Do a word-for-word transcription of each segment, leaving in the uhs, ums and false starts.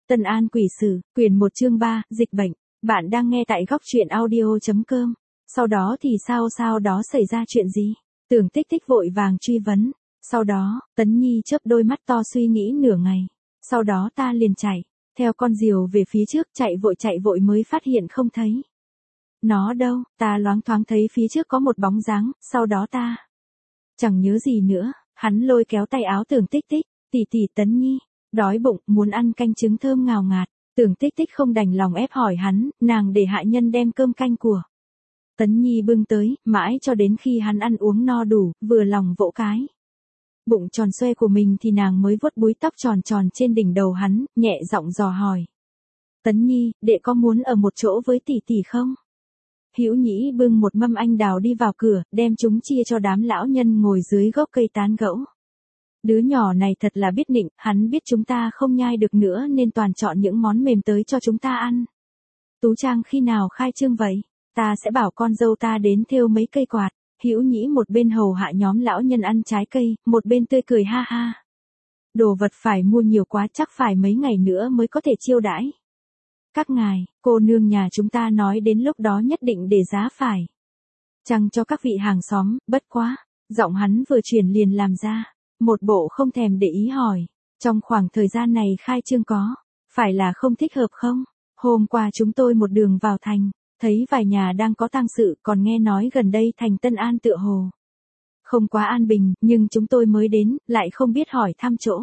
Tân An quỷ sử, quyển một chương ba, dịch bệnh. Bạn đang nghe tại góc truyện audio.com. Sau đó thì sao sao đó xảy ra chuyện gì? Tưởng Tích Tích vội vàng truy vấn. Sau đó, Tấn Nhi chớp đôi mắt to suy nghĩ nửa ngày. Sau đó ta liền chạy, theo con diều về phía trước, chạy vội chạy vội mới phát hiện không thấy. Nó đâu, ta loáng thoáng thấy phía trước có một bóng dáng, sau đó ta chẳng nhớ gì nữa. Hắn lôi kéo tay áo Tưởng Tích Tích, tỷ tỷ Tấn Nhi, đói bụng, muốn ăn canh trứng thơm ngào ngạt. Tưởng Tích Tích không đành lòng ép hỏi hắn, nàng để hạ nhân đem cơm canh của Tấn Nhi bưng tới, mãi cho đến khi hắn ăn uống no đủ, vừa lòng vỗ cái bụng tròn xoe của mình thì nàng mới vuốt búi tóc tròn tròn trên đỉnh đầu hắn, nhẹ giọng dò hỏi. Tấn Nhi, đệ có muốn ở một chỗ với tỷ tỷ không? Hữu Nhĩ bưng một mâm anh đào đi vào cửa, đem chúng chia cho đám lão nhân ngồi dưới gốc cây tán gẫu. Đứa nhỏ này thật là biết nịnh, hắn biết chúng ta không nhai được nữa nên toàn chọn những món mềm tới cho chúng ta ăn. Tú Trang khi nào khai trương vậy? Ta sẽ bảo con dâu ta đến thêu mấy cây quạt. Hữu Nhĩ một bên hầu hạ nhóm lão nhân ăn trái cây, một bên tươi cười ha ha. Đồ vật phải mua nhiều quá, chắc phải mấy ngày nữa mới có thể chiêu đãi các ngài. Cô nương nhà chúng ta nói đến lúc đó nhất định để giá phải chăng cho các vị hàng xóm, bất quá. Giọng hắn vừa truyền liền làm ra một bộ không thèm để ý hỏi. Trong khoảng thời gian này khai trương có phải là không thích hợp không? Hôm qua chúng tôi một đường vào thành, thấy vài nhà đang có tang sự, còn nghe nói gần đây thành Tân An tựa hồ không quá an bình, nhưng chúng tôi mới đến, lại không biết hỏi thăm chỗ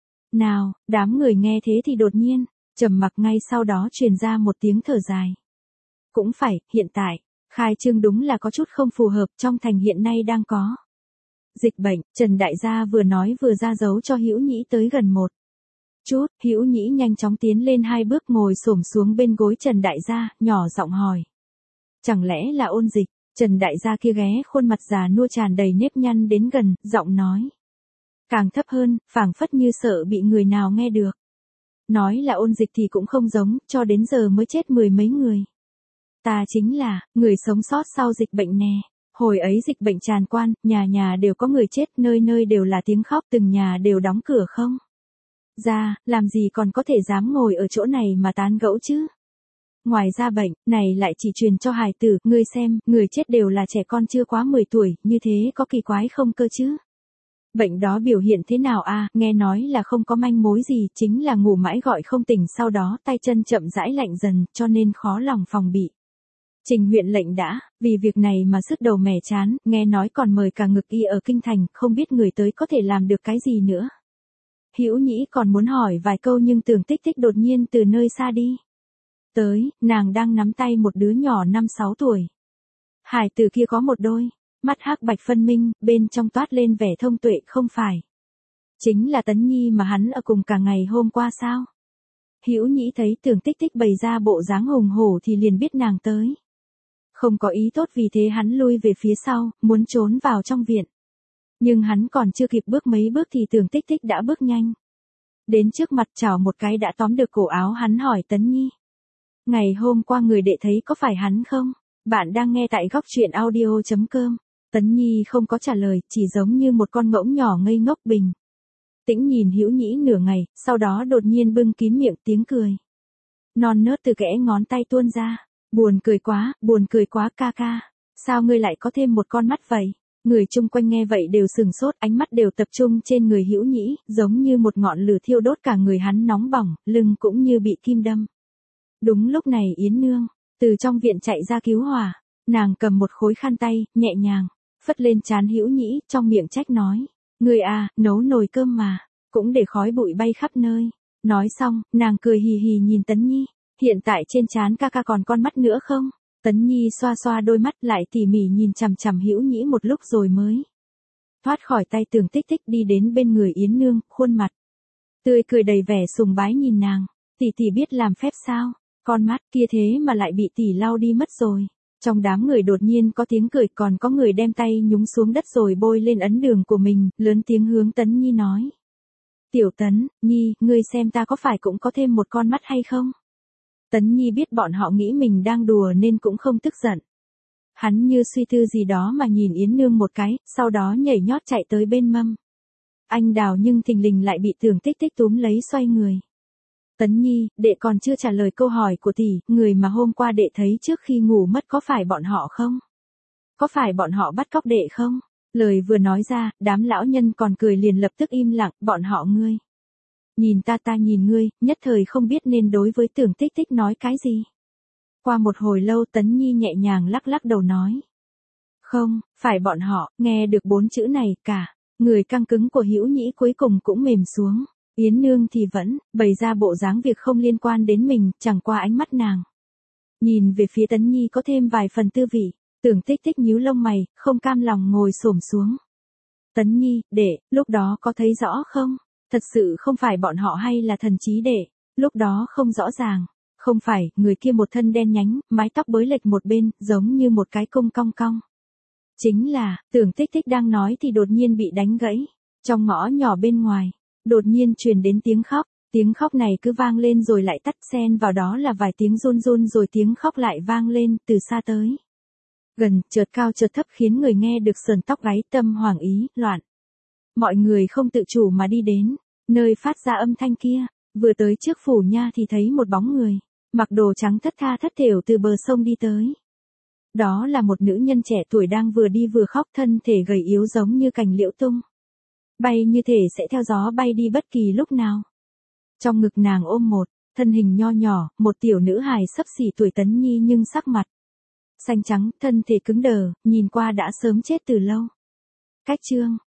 nào. Đám người nghe thế thì đột nhiên trầm mặc, ngay sau đó truyền ra một tiếng thở dài. Cũng phải, hiện tại khai trương đúng là có chút không phù hợp, trong thành hiện nay đang có dịch bệnh. Trần đại gia vừa nói vừa ra dấu cho Hữu Nhĩ tới gần một chút. Hữu Nhĩ nhanh chóng tiến lên hai bước, ngồi xổm xuống bên gối Trần đại gia, nhỏ giọng hỏi. Chẳng lẽ là ôn dịch? Trần đại gia kia ghé khuôn mặt già nua tràn đầy nếp nhăn đến gần, giọng nói càng thấp hơn, phảng phất như sợ bị người nào nghe được. Nói là ôn dịch thì cũng không giống, cho đến giờ mới chết mười mấy người. Ta chính là người sống sót sau dịch bệnh nè. Hồi ấy dịch bệnh tràn quan, nhà nhà đều có người chết, nơi nơi đều là tiếng khóc, từng nhà đều đóng cửa không ra, làm gì còn có thể dám ngồi ở chỗ này mà tán gẫu chứ. Ngoài ra bệnh này lại chỉ truyền cho hài tử, ngươi xem, người chết đều là trẻ con chưa quá mười tuổi, như thế có kỳ quái không cơ chứ? Bệnh đó biểu hiện thế nào à? Nghe nói là không có manh mối gì, chính là ngủ mãi gọi không tỉnh, sau đó tay chân chậm rãi lạnh dần, cho nên khó lòng phòng bị. Trình huyện lệnh đã, vì việc này mà sứt đầu mẻ chán, nghe nói còn mời cả ngực y ở kinh thành, không biết người tới có thể làm được cái gì nữa. Hữu Nhĩ còn muốn hỏi vài câu nhưng Tưởng Tích Tích đột nhiên từ nơi xa đi tới, nàng đang nắm tay một đứa nhỏ năm sáu tuổi. Hải tử kia có một đôi mắt hắc bạch phân minh, bên trong toát lên vẻ thông tuệ, không phải chính là Tấn Nhi mà hắn ở cùng cả ngày hôm qua sao? Hữu Nhĩ thấy Tưởng Tích Tích bày ra bộ dáng hùng hổ thì liền biết nàng tới không có ý tốt, vì thế hắn lui về phía sau, muốn trốn vào trong viện. Nhưng hắn còn chưa kịp bước mấy bước thì Tưởng Tích Tích đã bước nhanh đến trước mặt, chảo một cái đã tóm được cổ áo hắn, hỏi Tấn Nhi. Ngày hôm qua người đệ thấy có phải hắn không? Bạn đang nghe tại góc truyện audio.com. Tấn Nhi không có trả lời, chỉ giống như một con ngỗng nhỏ ngây ngốc bình tĩnh nhìn Hữu Nhĩ nửa ngày, sau đó đột nhiên bưng kín miệng, tiếng cười non nớt từ kẽ ngón tay tuôn ra. Buồn cười quá, buồn cười quá ca ca. Sao ngươi lại có thêm một con mắt vậy? Người chung quanh nghe vậy đều sừng sốt, ánh mắt đều tập trung trên người Hữu Nhĩ, giống như một ngọn lửa thiêu đốt cả người hắn nóng bỏng, lưng cũng như bị kim đâm. Đúng lúc này Yến Nương từ trong viện chạy ra cứu hỏa, nàng cầm một khối khăn tay, nhẹ nhàng phất lên trán Hữu Nhĩ, trong miệng trách nói, người à, nấu nồi cơm mà cũng để khói bụi bay khắp nơi. Nói xong, nàng cười hì hì nhìn Tấn Nhi, hiện tại trên trán ca ca còn con mắt nữa không? Tấn Nhi xoa xoa đôi mắt, lại tỉ mỉ nhìn chằm chằm Hữu Nhĩ một lúc rồi mới thoát khỏi tay Tưởng Tích Tích, đi đến bên người Yến Nương, khuôn mặt tươi cười đầy vẻ sùng bái nhìn nàng. Tỷ tỷ biết làm phép sao? Con mắt kia thế mà lại bị tỷ lau đi mất rồi. Trong đám người đột nhiên có tiếng cười, còn có người đem tay nhúng xuống đất rồi bôi lên ấn đường của mình, lớn tiếng hướng Tấn Nhi nói. Tiểu Tấn, Nhi, ngươi xem ta có phải cũng có thêm một con mắt hay không? Tấn Nhi biết bọn họ nghĩ mình đang đùa nên cũng không tức giận. Hắn như suy tư gì đó mà nhìn Yến Nương một cái, sau đó nhảy nhót chạy tới bên mâm anh đào, nhưng thình lình lại bị Tưởng Tích Tích túm lấy xoay người. Tấn Nhi, đệ còn chưa trả lời câu hỏi của tỷ, người mà hôm qua đệ thấy trước khi ngủ mất có phải bọn họ không? Có phải bọn họ bắt cóc đệ không? Lời vừa nói ra, đám lão nhân còn cười liền lập tức im lặng, bọn họ ngươi. Nhìn ta ta nhìn ngươi, nhất thời không biết nên đối với Tưởng Tích Tích nói cái gì. Qua một hồi lâu Tấn Nhi nhẹ nhàng lắc lắc đầu nói. Không, phải bọn họ, nghe được bốn chữ này cả. Người căng cứng của Hữu Nhĩ cuối cùng cũng mềm xuống. Yến Nương thì vẫn, bày ra bộ dáng việc không liên quan đến mình, chẳng qua ánh mắt nàng. Nhìn về phía Tấn Nhi có thêm vài phần tư vị, Tưởng Tích Tích nhíu lông mày, không cam lòng ngồi xổm xuống. Tấn Nhi, đệ, lúc đó có thấy rõ không? Thật sự không phải bọn họ hay là thần trí đệ, lúc đó không rõ ràng. Không phải, người kia một thân đen nhánh, mái tóc bới lệch một bên, giống như một cái cung cong cong. Chính là, Tưởng Tích Tích đang nói thì đột nhiên bị đánh gãy. Trong ngõ nhỏ bên ngoài, đột nhiên truyền đến tiếng khóc. Tiếng khóc này cứ vang lên rồi lại tắt, xen vào đó là vài tiếng run run rồi tiếng khóc lại vang lên từ xa tới. Gần, chợt cao chợt thấp khiến người nghe được sờn tóc gáy, tâm hoảng ý, loạn. Mọi người không tự chủ mà đi đến, nơi phát ra âm thanh kia. Vừa tới trước phủ nha thì thấy một bóng người, mặc đồ trắng thất tha thất thểu từ bờ sông đi tới. Đó là một nữ nhân trẻ tuổi đang vừa đi vừa khóc, thân thể gầy yếu giống như cành liễu tung. Bay như thể sẽ theo gió bay đi bất kỳ lúc nào. Trong ngực nàng ôm một, thân hình nho nhỏ, một tiểu nữ hài xấp xỉ tuổi Tấn Nhi nhưng sắc mặt xanh trắng, thân thể cứng đờ, nhìn qua đã sớm chết từ lâu. Cách chương